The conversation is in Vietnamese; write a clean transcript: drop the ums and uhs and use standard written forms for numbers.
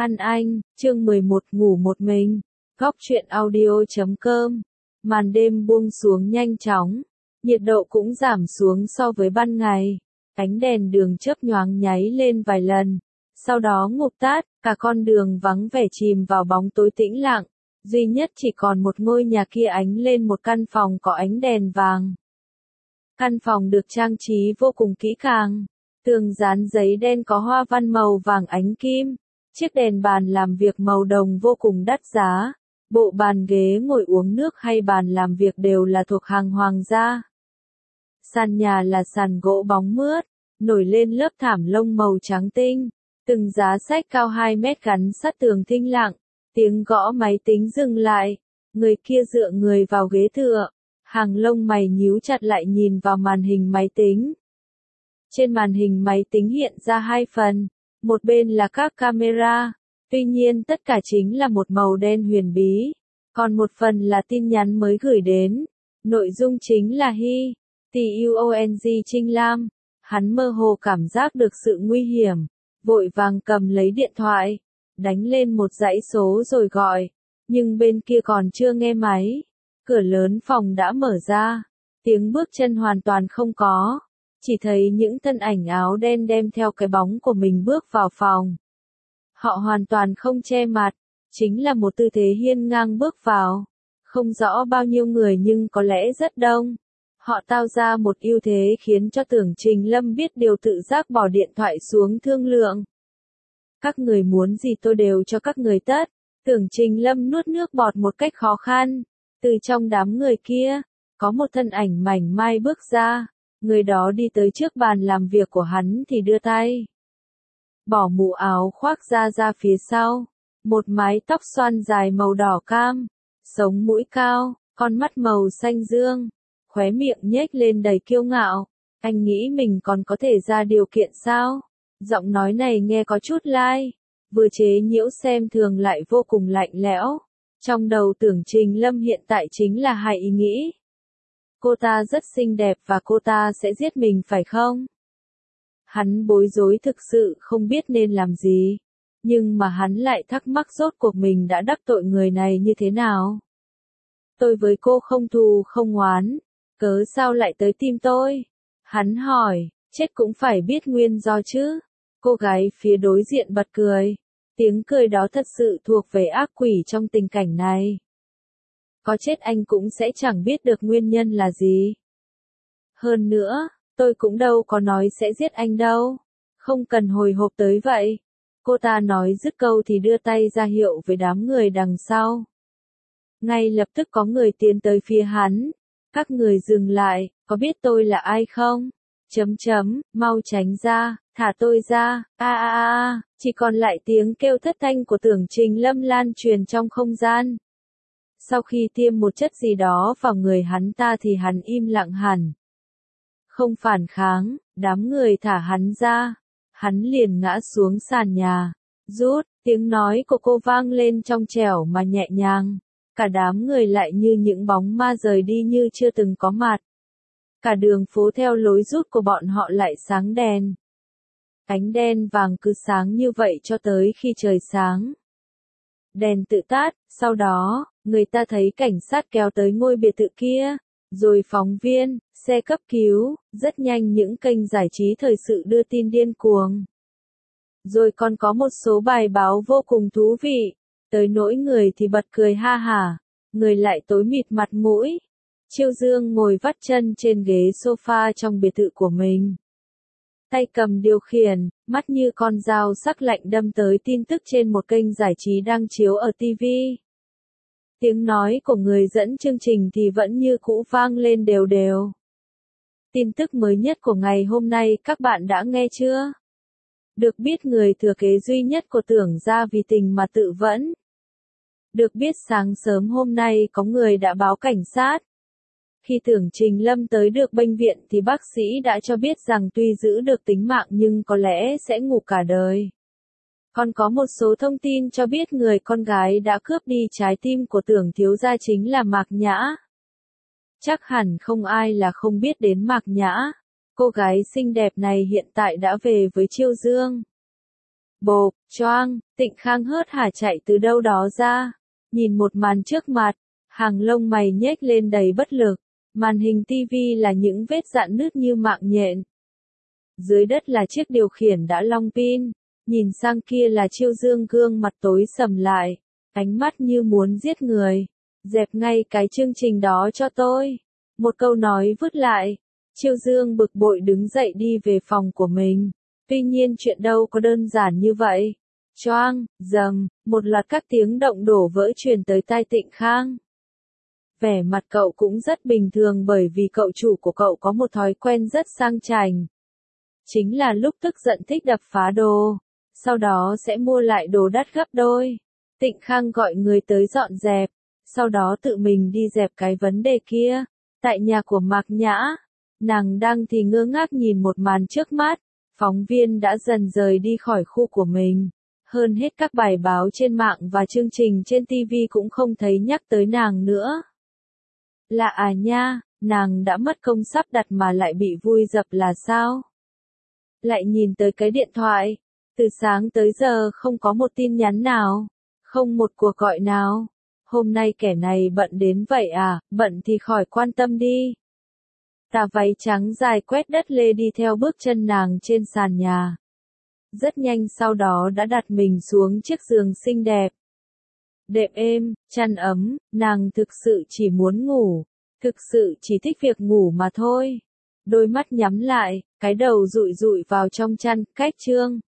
Ăn anh, chương 11 ngủ một mình. Góc truyện audio.com. Màn đêm buông xuống nhanh chóng, nhiệt độ cũng giảm xuống so với ban ngày. Ánh đèn đường chớp nhoáng nháy lên vài lần, sau đó ngụp tắt, cả con đường vắng vẻ chìm vào bóng tối tĩnh lặng. Duy nhất chỉ còn một ngôi nhà kia ánh lên một căn phòng có ánh đèn vàng. Căn phòng được trang trí vô cùng kỹ càng, tường dán giấy đen có hoa văn màu vàng ánh kim. Chiếc đèn bàn làm việc màu đồng vô cùng đắt giá. Bộ bàn ghế ngồi uống nước hay bàn làm việc đều là thuộc hàng hoàng gia. Sàn nhà là sàn gỗ bóng mướt, nổi lên lớp thảm lông màu trắng tinh. Từng giá sách cao 2 mét gắn sát tường thinh lặng. Tiếng gõ máy tính dừng lại. Người kia dựa người vào ghế tựa. Hàng lông mày nhíu chặt lại nhìn vào màn hình máy tính. Trên màn hình máy tính hiện ra hai phần. Một bên là các camera, tuy nhiên tất cả chính là một màu đen huyền bí. Còn một phần là tin nhắn mới gửi đến. Nội dung chính là Hi, TUONG Trinh Lam. Hắn mơ hồ cảm giác được sự nguy hiểm, vội vàng cầm lấy điện thoại, đánh lên một dãy số rồi gọi. Nhưng bên kia còn chưa nghe máy. Cửa lớn phòng đã mở ra. Tiếng bước chân hoàn toàn không có. Chỉ thấy những thân ảnh áo đen đem theo cái bóng của mình bước vào phòng. Họ hoàn toàn không che mặt, chính là một tư thế hiên ngang bước vào. Không rõ bao nhiêu người nhưng có lẽ rất đông. Họ tạo ra một ưu thế khiến cho Tưởng Trình Lâm biết điều tự giác bỏ điện thoại xuống thương lượng. Các người muốn gì tôi đều cho các người tất. Tưởng Trình Lâm nuốt nước bọt một cách khó khăn. Từ trong đám người kia, có một thân ảnh mảnh mai bước ra. Người đó đi tới trước bàn làm việc của hắn thì đưa tay. Bỏ mũ áo khoác ra phía sau. Một mái tóc xoăn dài màu đỏ cam. Sống mũi cao, con mắt màu xanh dương. Khóe miệng nhếch lên đầy kiêu ngạo. Anh nghĩ mình còn có thể ra điều kiện sao? Giọng nói này nghe có chút lai. Vừa chế nhiễu xem thường lại vô cùng lạnh lẽo. Trong đầu Tưởng Trình Lâm hiện tại chính là hai ý nghĩ. Cô ta rất xinh đẹp và cô ta sẽ giết mình phải không? Hắn bối rối thực sự không biết nên làm gì. Nhưng mà hắn lại thắc mắc rốt cuộc mình đã đắc tội người này như thế nào? Tôi với cô không thù không oán, cớ sao lại tới tìm tôi? Hắn hỏi, chết cũng phải biết nguyên do chứ. Cô gái phía đối diện bật cười. Tiếng cười đó thật sự thuộc về ác quỷ trong tình cảnh này. Có chết anh cũng sẽ chẳng biết được nguyên nhân là gì. Hơn nữa, tôi cũng đâu có nói sẽ giết anh đâu. Không cần hồi hộp tới vậy. Cô ta nói dứt câu thì đưa tay ra hiệu với đám người đằng sau. Ngay lập tức có người tiến tới phía hắn. Các người dừng lại, có biết tôi là ai không? Mau tránh ra, thả tôi ra, chỉ còn lại tiếng kêu thất thanh của Tưởng Trình Lâm lan truyền trong không gian. Sau khi tiêm một chất gì đó vào người hắn ta thì hắn im lặng hẳn. Không phản kháng, đám người thả hắn ra. Hắn liền ngã xuống sàn nhà. Rút, tiếng nói của cô vang lên trong trẻo mà nhẹ nhàng. Cả đám người lại như những bóng ma rời đi như chưa từng có mặt. Cả đường phố theo lối rút của bọn họ lại sáng đèn. Ánh đen vàng cứ sáng như vậy cho tới khi trời sáng. Đèn tự tắt, sau đó, người ta thấy cảnh sát kéo tới ngôi biệt thự kia, rồi phóng viên, xe cấp cứu, rất nhanh những kênh giải trí thời sự đưa tin điên cuồng. Rồi còn có một số bài báo vô cùng thú vị, tới nỗi người thì bật cười ha hả, người lại tối mịt mặt mũi. Chiêu Dương ngồi vắt chân trên ghế sofa trong biệt thự của mình. Tay cầm điều khiển, mắt như con dao sắc lạnh đâm tới tin tức trên một kênh giải trí đang chiếu ở TV. Tiếng nói của người dẫn chương trình thì vẫn như cũ vang lên đều đều. Tin tức mới nhất của ngày hôm nay các bạn đã nghe chưa? Được biết người thừa kế duy nhất của Tưởng gia vì tình mà tự vẫn. Được biết sáng sớm hôm nay có người đã báo cảnh sát. Khi Tưởng Trình Lâm tới được bệnh viện thì bác sĩ đã cho biết rằng tuy giữ được tính mạng nhưng có lẽ sẽ ngủ cả đời. Còn có một số thông tin cho biết người con gái đã cướp đi trái tim của Tưởng thiếu gia chính là Mạc Nhã. Chắc hẳn không ai là không biết đến Mạc Nhã. Cô gái xinh đẹp này hiện tại đã về với Chiêu Dương. Bộp, choang, Tịnh Khang hớt hải chạy từ đâu đó ra. Nhìn một màn trước mặt, hàng lông mày nhếch lên đầy bất lực. Màn hình tivi là những vết rạn nứt như mạng nhện. Dưới đất là chiếc điều khiển đã long pin. Nhìn sang kia là Chiêu Dương gương mặt tối sầm lại. Ánh mắt như muốn giết người. Dẹp ngay cái chương trình đó cho tôi. Một câu nói vứt lại. Chiêu Dương bực bội đứng dậy đi về phòng của mình. Tuy nhiên chuyện đâu có đơn giản như vậy. Choang, dầm, một loạt các tiếng động đổ vỡ truyền tới tai Tịnh Khang. Vẻ mặt cậu cũng rất bình thường bởi vì cậu chủ của cậu có một thói quen rất sang chảnh. Chính là lúc tức giận thích đập phá đồ. Sau đó sẽ mua lại đồ đắt gấp đôi. Tịnh Khang gọi người tới dọn dẹp. Sau đó tự mình đi dẹp cái vấn đề kia. Tại nhà của Mạc Nhã, nàng đang thì ngơ ngác nhìn một màn trước mắt. Phóng viên đã dần rời đi khỏi khu của mình. Hơn hết các bài báo trên mạng và chương trình trên TV cũng không thấy nhắc tới nàng nữa. Lạ à nha, nàng đã mất công sắp đặt mà lại bị vui dập là sao? Lại nhìn tới cái điện thoại. Từ sáng tới giờ không có một tin nhắn nào. Không một cuộc gọi nào. Hôm nay kẻ này bận đến vậy à, bận thì khỏi quan tâm đi. Tà váy trắng dài quét đất lê đi theo bước chân nàng trên sàn nhà. Rất nhanh sau đó đã đặt mình xuống chiếc giường xinh đẹp. Đệm êm, chăn ấm, nàng thực sự chỉ muốn ngủ. Thực sự chỉ thích việc ngủ mà thôi. Đôi mắt nhắm lại, cái đầu dụi dụi vào trong chăn, cách chương.